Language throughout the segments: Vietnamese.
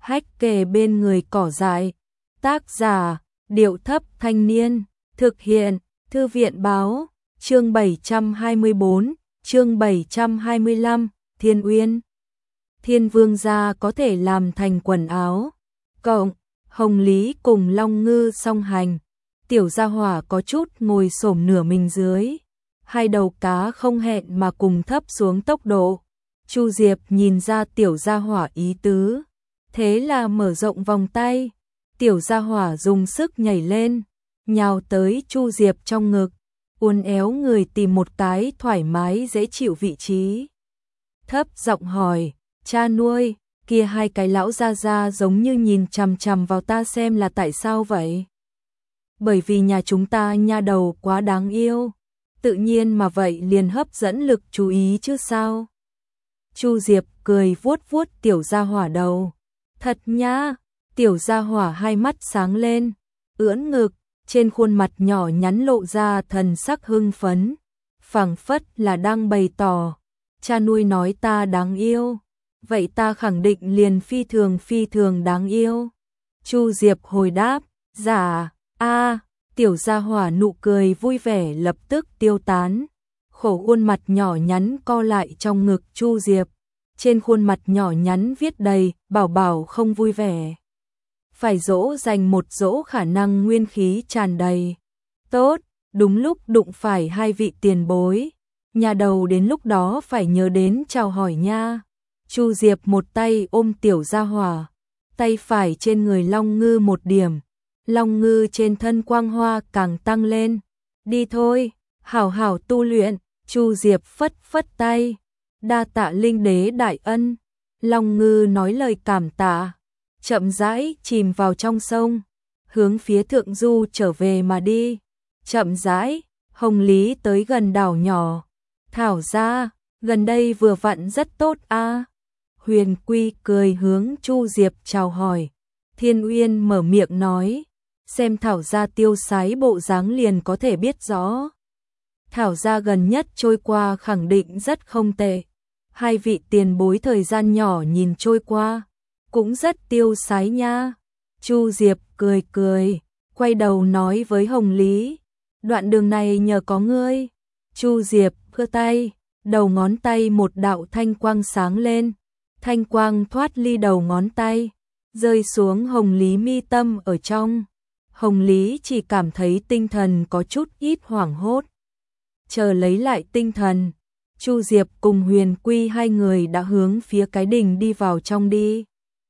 Hách kề bên người cỏ dại. Tác giả, Điệu Thấp Thanh Niên. Thực hiện, Thư viện Báo. Chương 724, chương 725, Thiên Uyên. Thiên Vương gia có thể làm thành quần áo. Cộng, Hồng Lý cùng Long Ngư song hành. Tiểu gia hỏa có chút ngồi xổm nửa mình dưới. Hai đầu cá không hẹn mà cùng thấp xuống tốc độ. Chu Diệp nhìn ra tiểu gia hỏa ý tứ. Thế là mở rộng vòng tay. Tiểu gia hỏa dùng sức nhảy lên. Nhào tới Chu Diệp trong ngực. Uốn éo người tìm một cái thoải mái dễ chịu vị trí. Thấp giọng hỏi, cha nuôi, kia hai cái lão gia gia giống như nhìn chằm chằm vào ta xem là tại sao vậy? Bởi vì nhà chúng ta nha đầu quá đáng yêu, tự nhiên mà vậy liền hấp dẫn lực chú ý chứ sao? Chu Diệp cười vuốt vuốt tiểu gia hỏa đầu. Thật nhá, tiểu gia hỏa hai mắt sáng lên, ưỡn ngực, trên khuôn mặt nhỏ nhắn lộ ra thần sắc hưng phấn, phảng phất là đang bày tỏ, cha nuôi nói ta đáng yêu, vậy ta khẳng định liền phi thường đáng yêu. Chu Diệp hồi đáp, dạ, tiểu gia hỏa nụ cười vui vẻ lập tức tiêu tán, khổ khuôn mặt nhỏ nhắn co lại trong ngực Chu Diệp, trên khuôn mặt nhỏ nhắn viết đầy, bảo bảo không vui vẻ. Phải dỗ dành một dỗ khả năng nguyên khí tràn đầy. Tốt, đúng lúc đụng phải hai vị tiền bối. Nhà đầu đến lúc đó phải nhớ đến chào hỏi nha. Chu Diệp một tay ôm tiểu gia hỏa, tay phải trên người Long Ngư một điểm. Long Ngư trên thân quang hoa càng tăng lên. Đi thôi, hảo hảo tu luyện. Chu Diệp phất phất tay. Đa tạ linh đế đại ân. Long Ngư nói lời cảm tạ, chậm rãi chìm vào trong sông, hướng phía thượng du trở về mà đi. Chậm rãi, Hồng Lý tới gần đảo nhỏ. Thảo ra, gần đây vừa vặn rất tốt a. Huyền Quy cười hướng Chu Diệp chào hỏi. Thiên Uyên mở miệng nói, xem Thảo ra tiêu sái bộ dáng liền có thể biết rõ. Thảo ra gần nhất trôi qua khẳng định rất không tệ. Hai vị tiền bối thời gian nhỏ nhìn trôi qua, cũng rất tiêu sái nha. Chu Diệp cười cười, quay đầu nói với Hồng Lý, đoạn đường này nhờ có ngươi. Chu Diệp khơ tay, đầu ngón tay một đạo thanh quang sáng lên, thanh quang thoát ly đầu ngón tay, rơi xuống Hồng Lý mi tâm ở trong. Hồng Lý chỉ cảm thấy tinh thần có chút ít hoảng hốt. Chờ lấy lại tinh thần, Chu Diệp cùng Huyền Quy hai người đã hướng phía cái đình đi vào trong đi.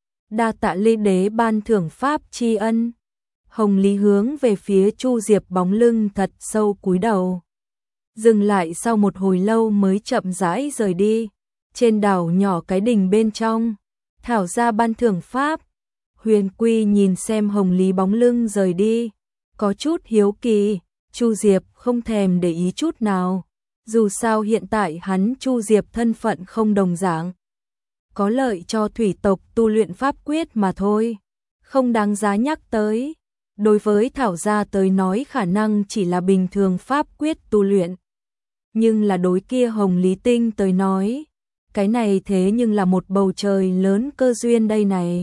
Đa tạ linh đế ban thưởng pháp tri ân. Hồng Lý hướng về phía Chu Diệp bóng lưng thật sâu cúi đầu. Dừng lại sau một hồi lâu mới chậm rãi rời đi. Trên đảo nhỏ cái đình bên trong, Thảo ra ban thưởng pháp. Huyền Quy nhìn xem Hồng Lý bóng lưng rời đi, có chút hiếu kỳ. Chu Diệp không thèm để ý chút nào. Dù sao hiện tại hắn Chu Diệp thân phận không đồng dạng, có lợi cho thủy tộc tu luyện pháp quyết mà thôi, không đáng giá nhắc tới. Đối với Thảo gia tới nói khả năng chỉ là bình thường pháp quyết tu luyện, nhưng là đối kia Hồng Lý Tinh tới nói, cái này thế nhưng là một bầu trời lớn cơ duyên đây này.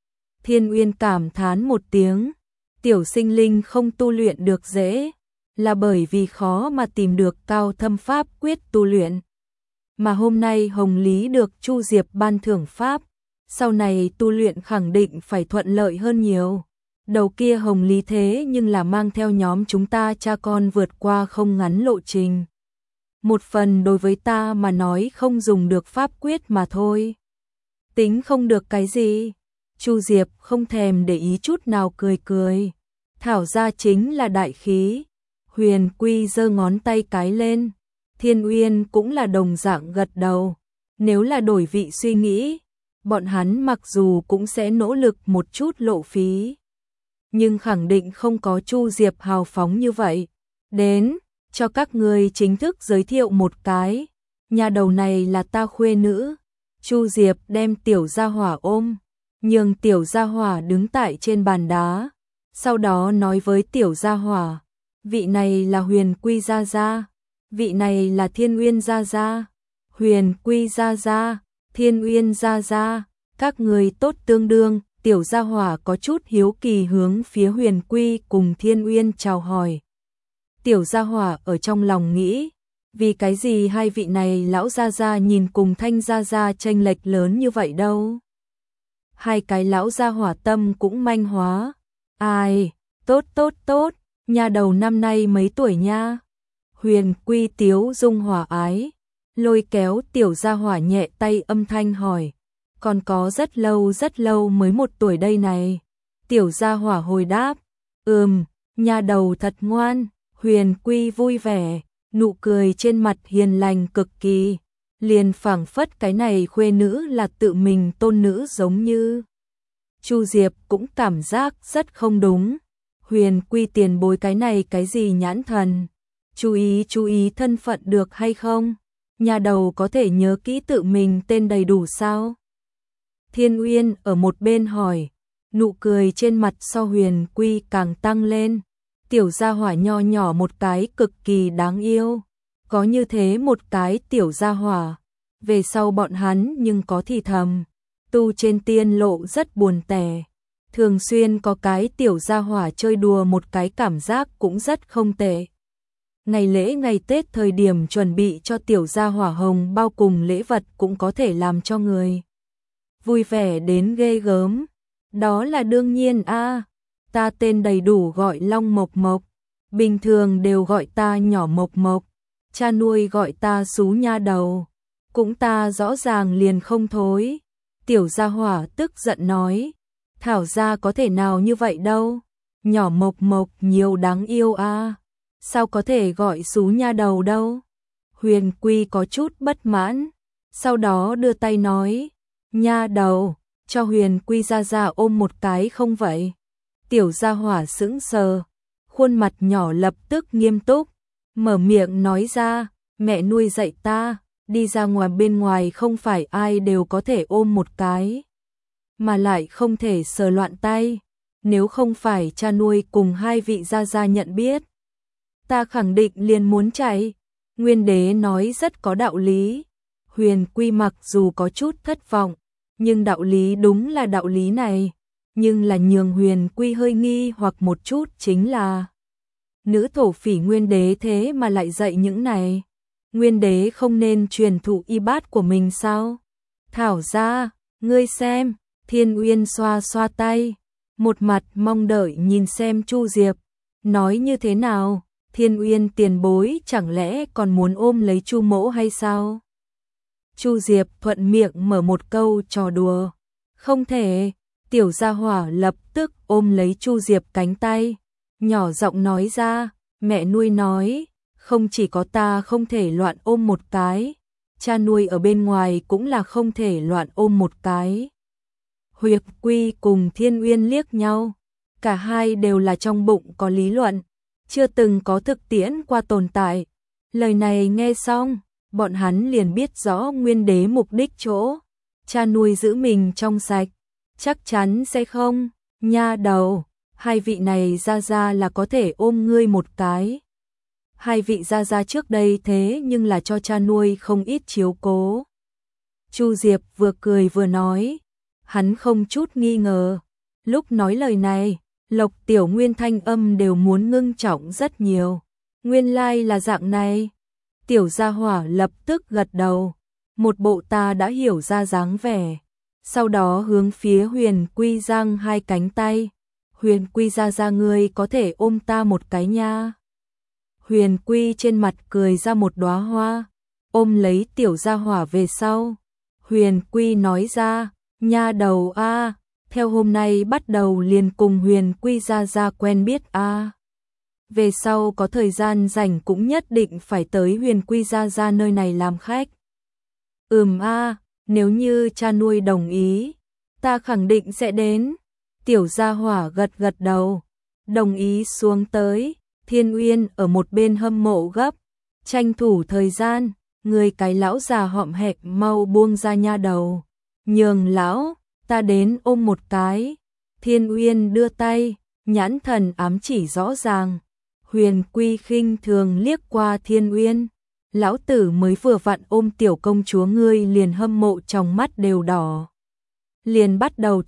Thiên Uyên cảm thán một tiếng, tiểu sinh linh không tu luyện được dễ, là bởi vì khó mà tìm được cao thâm pháp quyết tu luyện. Mà hôm nay Hồng Lý được Chu Diệp ban thưởng pháp, sau này tu luyện khẳng định phải thuận lợi hơn nhiều. Đầu kia Hồng Lý thế nhưng là mang theo nhóm chúng ta cha con vượt qua không ngắn lộ trình. Một phần đối với ta mà nói không dùng được pháp quyết mà thôi. Tính không được cái gì. Chu Diệp không thèm để ý chút nào cười cười. Thảo ra chính là đại khí. Huyền Quy giơ ngón tay cái lên. Thiên Uyên cũng là đồng dạng gật đầu. Nếu là đổi vị suy nghĩ, bọn hắn mặc dù cũng sẽ nỗ lực một chút lộ phí, nhưng khẳng định không có Chu Diệp hào phóng như vậy. Đến, cho các người chính thức giới thiệu một cái. Nhà đầu này là ta khuê nữ. Chu Diệp đem tiểu gia hỏa ôm, nhường tiểu gia hỏa đứng tại trên bàn đá. Sau đó nói với tiểu gia hỏa, vị này là Huyền Quy gia gia, vị này là Thiên Uyên gia gia. Huyền Quy gia gia, Thiên Uyên gia gia, các người tốt tương đương. tiểu gia hỏa có chút hiếu kỳ hướng phía Huyền Quy cùng Thiên Uyên chào hỏi. Tiểu gia hỏa ở trong lòng nghĩ, vì cái gì hai vị này lão gia gia nhìn cùng Thanh gia gia chênh lệch lớn như vậy đâu? Hai cái lão gia hỏa tâm cũng manh hóa. Ai, tốt, nhà đầu năm nay mấy tuổi nha? Huyền Quy tiếu dung hòa ái, lôi kéo tiểu gia hỏa nhẹ tay âm thanh hỏi. Còn có rất lâu mới 1 tuổi đây này. Tiểu gia hỏa hồi đáp, nhà đầu thật ngoan. Huyền Quy vui vẻ, nụ cười trên mặt hiền lành cực kỳ, liền phảng phất cái này khuê nữ là tự mình tôn nữ giống như. Chu Diệp cũng cảm giác rất không đúng. Huyền Quy tiền bối cái này cái gì nhãn thần? Chú ý thân phận được hay không? Nhà đầu có thể nhớ kỹ tự mình tên đầy đủ sao? Thiên Uyên ở một bên hỏi, nụ cười trên mặt so Huyền Quy càng tăng lên. Tiểu gia hỏa nho nhỏ một cái cực kỳ đáng yêu. Có như thế một cái tiểu gia hỏa, về sau bọn hắn nhưng có thì thầm. Tu trên tiên lộ rất buồn tẻ. Thường xuyên có cái tiểu gia hỏa chơi đùa một cái cảm giác cũng rất không tệ. Ngày lễ ngày Tết thời điểm chuẩn bị cho tiểu gia hỏa hồng bao cùng lễ vật cũng có thể làm cho người vui vẻ đến ghê gớm. Đó là đương nhiên a. Ta tên đầy đủ gọi Long Mộc Mộc, bình thường đều gọi ta nhỏ Mộc Mộc, cha nuôi gọi ta xú nha đầu, cũng ta rõ ràng liền không thối. Tiểu gia hỏa tức giận nói, thảo gia có thể nào như vậy đâu, nhỏ Mộc Mộc nhiều đáng yêu a, sao có thể gọi xú nha đầu đâu. Huyền Quy có chút bất mãn, sau đó đưa tay nói, nha đầu, cho Huyền Quy gia ôm một cái không vậy? Tiểu gia hỏa sững sờ, khuôn mặt nhỏ lập tức nghiêm túc, mở miệng nói ra, mẹ nuôi dạy ta, đi ra ngoài bên ngoài không phải ai đều có thể ôm một cái, mà lại không thể sờ loạn tay, nếu không phải cha nuôi cùng hai vị gia nhận biết, ta khẳng định liền muốn chạy. Nguyên đế nói rất có đạo lý. Huyền Quy mặc dù có chút thất vọng, nhưng đạo lý đúng là đạo lý này. Nhưng là nhường Huyền Quy hơi nghi hoặc một chút chính là nữ thổ phỉ Nguyên đế thế mà lại dạy những này. Nguyên đế không nên truyền thụ y bát của mình sao? Thảo ra, ngươi xem. Thiên Uyên xoa xoa tay, một mặt mong đợi nhìn xem Chu Diệp, nói như thế nào? Thiên Uyên tiền bối chẳng lẽ còn muốn ôm lấy Chu mỗ hay sao? Chu Diệp thuận miệng mở một câu trò đùa. Không thể. Tiểu gia hỏa lập tức ôm lấy Chu Diệp cánh tay, nhỏ giọng nói ra, mẹ nuôi nói, không chỉ có ta không thể loạn ôm một cái, cha nuôi ở bên ngoài cũng là không thể loạn ôm một cái. Huyền Quy cùng Thiên Uyên liếc nhau, cả hai đều là trong bụng có lý luận, chưa từng có thực tiễn qua tồn tại. Lời này nghe xong, bọn hắn liền biết rõ Nguyên đế mục đích chỗ, cha nuôi giữ mình trong sạch, chắc chắn sẽ không, nha đầu, hai vị này gia là có thể ôm ngươi một cái. Hai vị gia trước đây thế nhưng là cho cha nuôi không ít chiếu cố. Chu Diệp vừa cười vừa nói, hắn không chút nghi ngờ, lúc nói lời này, Lộc Tiểu Nguyên thanh âm đều muốn ngưng trọng rất nhiều. Nguyên lai là dạng này. Tiểu gia hỏa lập tức gật đầu, một bộ ta đã hiểu ra dáng vẻ. Sau đó hướng phía Huyền Quy giang hai cánh tay. Huyền Quy gia ngươi có thể ôm ta một cái nha. Huyền Quy trên mặt cười ra một đóa hoa, ôm lấy tiểu gia hỏa về sau. Huyền Quy nói ra, nha đầu a, theo hôm nay bắt đầu liền cùng Huyền Quy gia quen biết a. Về sau có thời gian rảnh cũng nhất định phải tới Huyền Quy gia nơi này làm khách. A, nếu như cha nuôi đồng ý, ta khẳng định sẽ đến. Tiểu gia hỏa gật gật đầu, đồng ý xuống tới. Thiên Uyên ở một bên hâm mộ gấp, tranh thủ thời gian, người cái lão già hõm hẹm mau buông ra nha đầu. Nhường lão, ta đến ôm một cái. Thiên Uyên đưa tay, nhãn thần ám chỉ rõ ràng. Huyền Quy khinh thường liếc qua Thiên Uyên. Lão tử mới vừa vặn ôm tiểu công chúa ngươi liền hâm mộ trong mắt đều đỏ. Liền bắt đầu thúc,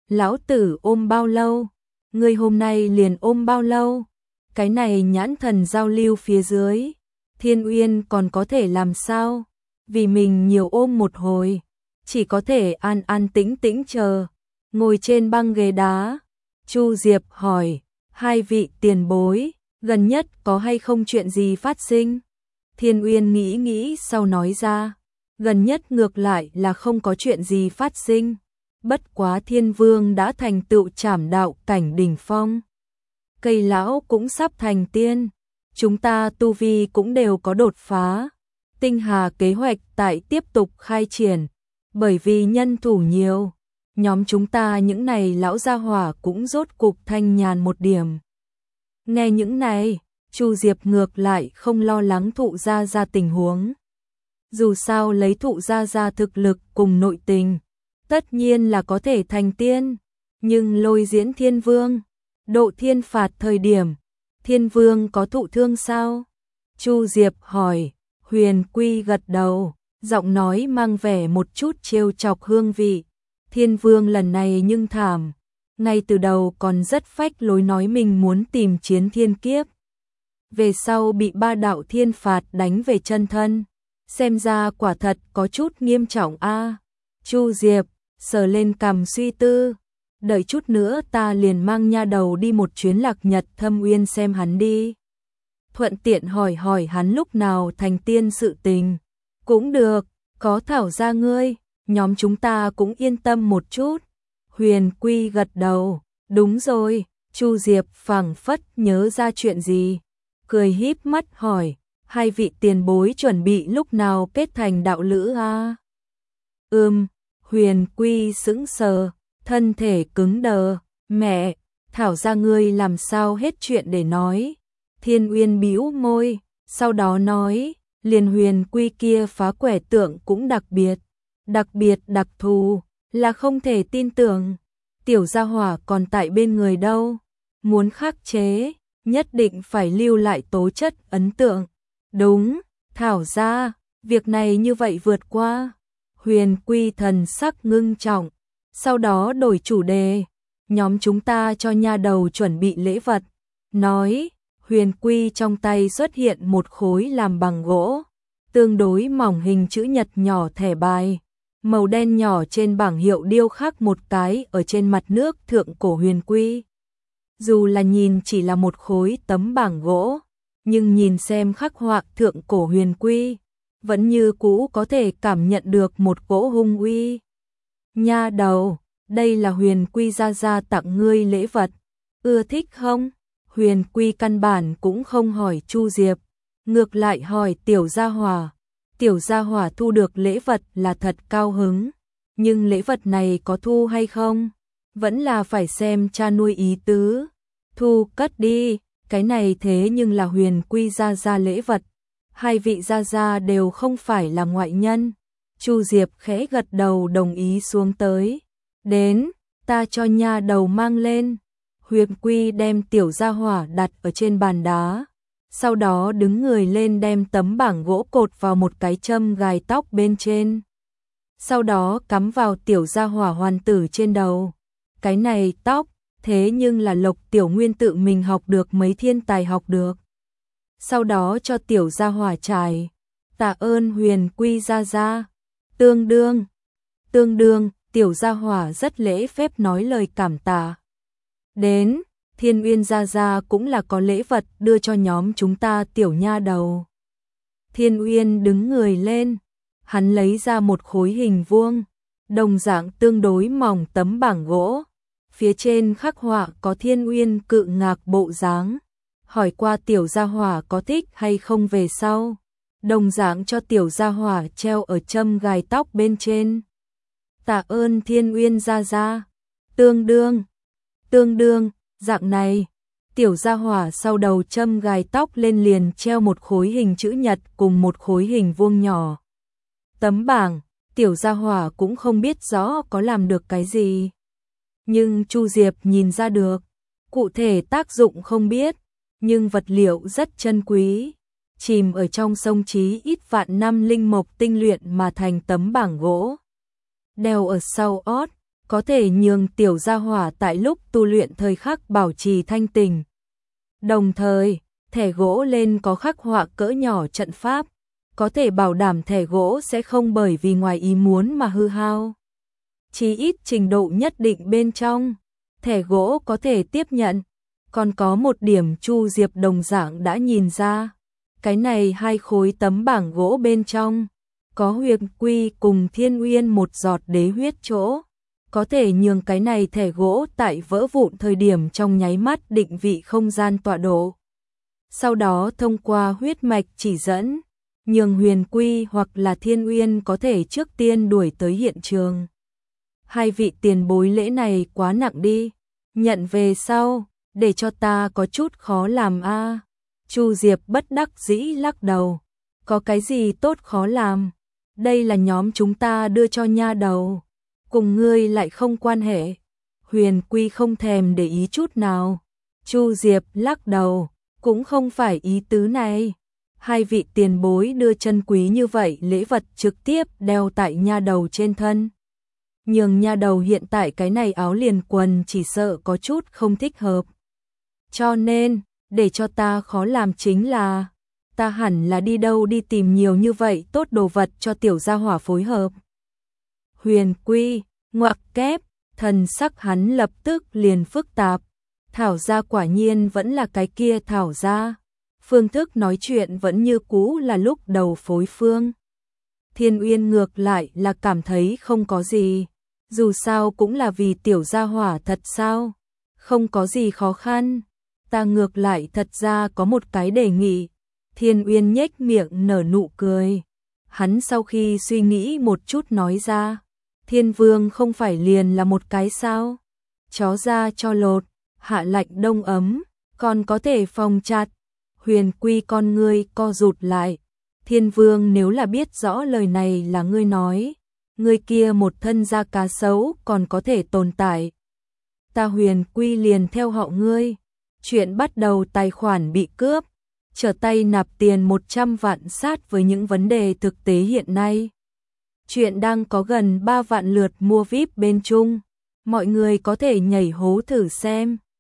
Lão tử ôm bao lâu? Ngươi hôm nay liền ôm bao lâu? Cái này nhãn thần giao lưu phía dưới, Thiên Uyên còn có thể làm sao? Vì mình nhiều ôm một hồi, chỉ có thể an an tĩnh tĩnh chờ, ngồi trên băng ghế đá. Chu Diệp hỏi, hai vị tiền bối, gần nhất có hay không chuyện gì phát sinh? Thiên Uyên nghĩ nghĩ sau nói ra, gần nhất ngược lại là không có chuyện gì phát sinh, bất quá Thiên Vương đã thành tựu trảm đạo cảnh đỉnh phong. Cây lão cũng sắp thành tiên, chúng ta tu vi cũng đều có đột phá. Tinh Hà kế hoạch tại tiếp tục khai triển, bởi vì nhân thủ nhiều, nhóm chúng ta những này lão gia hỏa cũng rốt cục thanh nhàn một điểm. Nghe những này, Chu Diệp ngược lại không lo lắng Thụ Gia Gia tình huống. Dù sao lấy Thụ Gia Gia thực lực cùng nội tình, tất nhiên là có thể thành tiên, nhưng Lôi Diễn Thiên Vương, độ thiên phạt thời điểm, Thiên Vương có thụ thương sao? Chu Diệp hỏi. Huyền Quy gật đầu, giọng nói mang vẻ một chút trêu chọc hương vị. Thiên Vương lần này nhưng thảm, ngay từ đầu còn rất phách lối nói mình muốn tìm chiến thiên kiếp. Về sau bị ba đạo thiên phạt đánh về chân thân, xem ra quả thật có chút nghiêm trọng a. Chu Diệp sờ lên cằm suy tư, đợi chút nữa ta liền mang nha đầu đi một chuyến Lạc Nhật Thâm Uyên xem hắn đi. Thuận tiện hỏi hỏi hắn lúc nào thành tiên sự tình. Cũng được, có Thảo gia ngươi, nhóm chúng ta cũng yên tâm một chút. Huyền Quy gật đầu, đúng rồi. Chu Diệp phảng phất nhớ ra chuyện gì, cười híp mắt hỏi, hai vị tiền bối chuẩn bị lúc nào kết thành đạo lữ a? Huyền Quy sững sờ, thân thể cứng đờ, mẹ, Thảo gia ngươi làm sao hết chuyện để nói. Thiên Uyên bĩu môi, sau đó nói, liền Huyền Quy kia phá quẻ tượng cũng đặc biệt đặc thù, là không thể tin tưởng. Tiểu gia hỏa còn tại bên người đâu, muốn khắc chế, nhất định phải lưu lại tố chất ấn tượng. Đúng, Thảo gia, việc này như vậy vượt qua. Huyền Quy thần sắc ngưng trọng, sau đó đổi chủ đề, nhóm chúng ta cho nha đầu chuẩn bị lễ vật. Nói, Huyền Quy trong tay xuất hiện một khối làm bằng gỗ, tương đối mỏng hình chữ nhật nhỏ thẻ bài, màu đen nhỏ trên bảng hiệu điêu khắc một cái ở trên mặt nước thượng cổ Huyền Quy. Dù là nhìn chỉ là một khối tấm bảng gỗ, nhưng nhìn xem khắc họa thượng cổ Huyền Quy, vẫn như cũ có thể cảm nhận được một cỗ hung uy. Nha đầu, đây là Huyền Quy gia gia tặng ngươi lễ vật, ưa thích không? Huyền Quy căn bản cũng không hỏi Chu Diệp, ngược lại hỏi Tiểu Gia Hỏa. Tiểu Gia Hỏa thu được lễ vật là thật cao hứng, nhưng lễ vật này có thu hay không, vẫn là phải xem cha nuôi ý tứ. Thu cất đi, cái này thế nhưng là Huyền Quy gia gia lễ vật, hai vị gia gia đều không phải là ngoại nhân. Chu Diệp khẽ gật đầu đồng ý xuống tới. Đến, ta cho nha đầu mang lên. Huyền Quy đem Tiểu Gia Hỏa đặt ở trên bàn đá, sau đó đứng người lên đem tấm bảng gỗ cột vào một cái châm gài tóc bên trên. Sau đó cắm vào Tiểu Gia Hỏa hoàn tử trên đầu. Cái này tóc, thế nhưng là Lộc Tiểu Nguyên tự mình học được mấy thiên tài học được. Sau đó cho Tiểu Gia Hỏa trải. Tạ ơn Huyền Quy gia gia. Tương đương, Tiểu Gia Hỏa rất lễ phép nói lời cảm tạ. Đến, Thiên Uyên gia gia cũng là có lễ vật đưa cho nhóm chúng ta tiểu nha đầu. Thiên Uyên đứng người lên, hắn lấy ra một khối hình vuông, đồng dạng tương đối mỏng tấm bảng gỗ, phía trên khắc họa có Thiên Uyên cự ngạc bộ dáng, hỏi qua Tiểu Gia Hỏa có thích hay không về sau, đồng dạng cho Tiểu Gia Hỏa treo ở châm gài tóc bên trên. Tạ ơn Thiên Uyên gia gia. Tương đương, dạng này, Tiểu Gia Hỏa sau đầu châm gài tóc lên liền treo một khối hình chữ nhật cùng một khối hình vuông nhỏ. Tấm bảng, Tiểu Gia Hỏa cũng không biết rõ có làm được cái gì. Nhưng Chu Diệp nhìn ra được, cụ thể tác dụng không biết, nhưng vật liệu rất chân quý, chìm ở trong sông Chí ít vạn năm linh mộc tinh luyện mà thành tấm bảng gỗ. Đeo ở sau ót, có thể nhường tiểu gia hỏa tại lúc tu luyện thời khắc bảo trì thanh tỉnh. Đồng thời, thẻ gỗ lên có khắc họa cỡ nhỏ trận pháp, có thể bảo đảm thẻ gỗ sẽ không bởi vì ngoài ý muốn mà hư hao. Chí ít trình độ nhất định bên trong, thẻ gỗ có thể tiếp nhận. Còn có một điểm Chu Diệp đồng dạng đã nhìn ra, cái này hai khối tấm bảng gỗ bên trong, có Huyền Quy cùng Thiên Uyên một giọt đế huyết chỗ, có thể nhường cái này thẻ gỗ tại vỡ vụn thời điểm trong nháy mắt định vị không gian tọa độ. Sau đó thông qua huyết mạch chỉ dẫn, nhường Huyền Quy hoặc là Thiên Uyên có thể trước tiên đuổi tới hiện trường. Hai vị tiền bối lễ này quá nặng đi, nhận về sau, để cho ta có chút khó làm a. Chu Diệp bất đắc dĩ lắc đầu, có cái gì tốt khó làm, đây là nhóm chúng ta đưa cho nha đầu, cùng ngươi lại không quan hệ. Huyền Quy không thèm để ý chút nào. Chu Diệp lắc đầu, cũng không phải ý tứ này. Hai vị tiền bối đưa chân quý như vậy lễ vật trực tiếp đeo tại nha đầu trên thân. Nhưng nha đầu hiện tại cái này áo liền quần chỉ sợ có chút không thích hợp. Cho nên, để cho ta khó làm chính là, ta hẳn là đi đâu đi tìm nhiều như vậy tốt đồ vật cho tiểu gia hỏa phối hợp. Huyền Quy, ngoặc kép, thần sắc hắn lập tức liền phức tạp. Thảo gia quả nhiên vẫn là cái kia Thảo gia. Phương thức nói chuyện vẫn như cũ là lúc đầu phối phương. Thiên Uyên ngược lại là cảm thấy không có gì. Dù sao cũng là vì tiểu gia hỏa thật sao. Không có gì khó khăn. Ta ngược lại thật ra có một cái đề nghị. Thiên Uyên nhếch miệng nở nụ cười. Hắn sau khi suy nghĩ một chút nói ra. Thiên Vương không phải liền là một cái sao. Chó ra cho lột, hạ lạnh đông ấm, còn có thể phòng chặt. Huyền Quy con ngươi co rụt lại. Thiên Vương nếu là biết rõ lời này là ngươi nói, ngươi kia một thân da cá sấu còn có thể tồn tại. Ta Huyền Quy liền theo họ ngươi. Chuyện bắt đầu tài khoản bị cướp, trở tay nạp tiền 100 vạn sát với những vấn đề thực tế hiện nay. Chuyện đang có gần 3 vạn lượt mua VIP bên chung, mọi người có thể nhảy hố thử xem.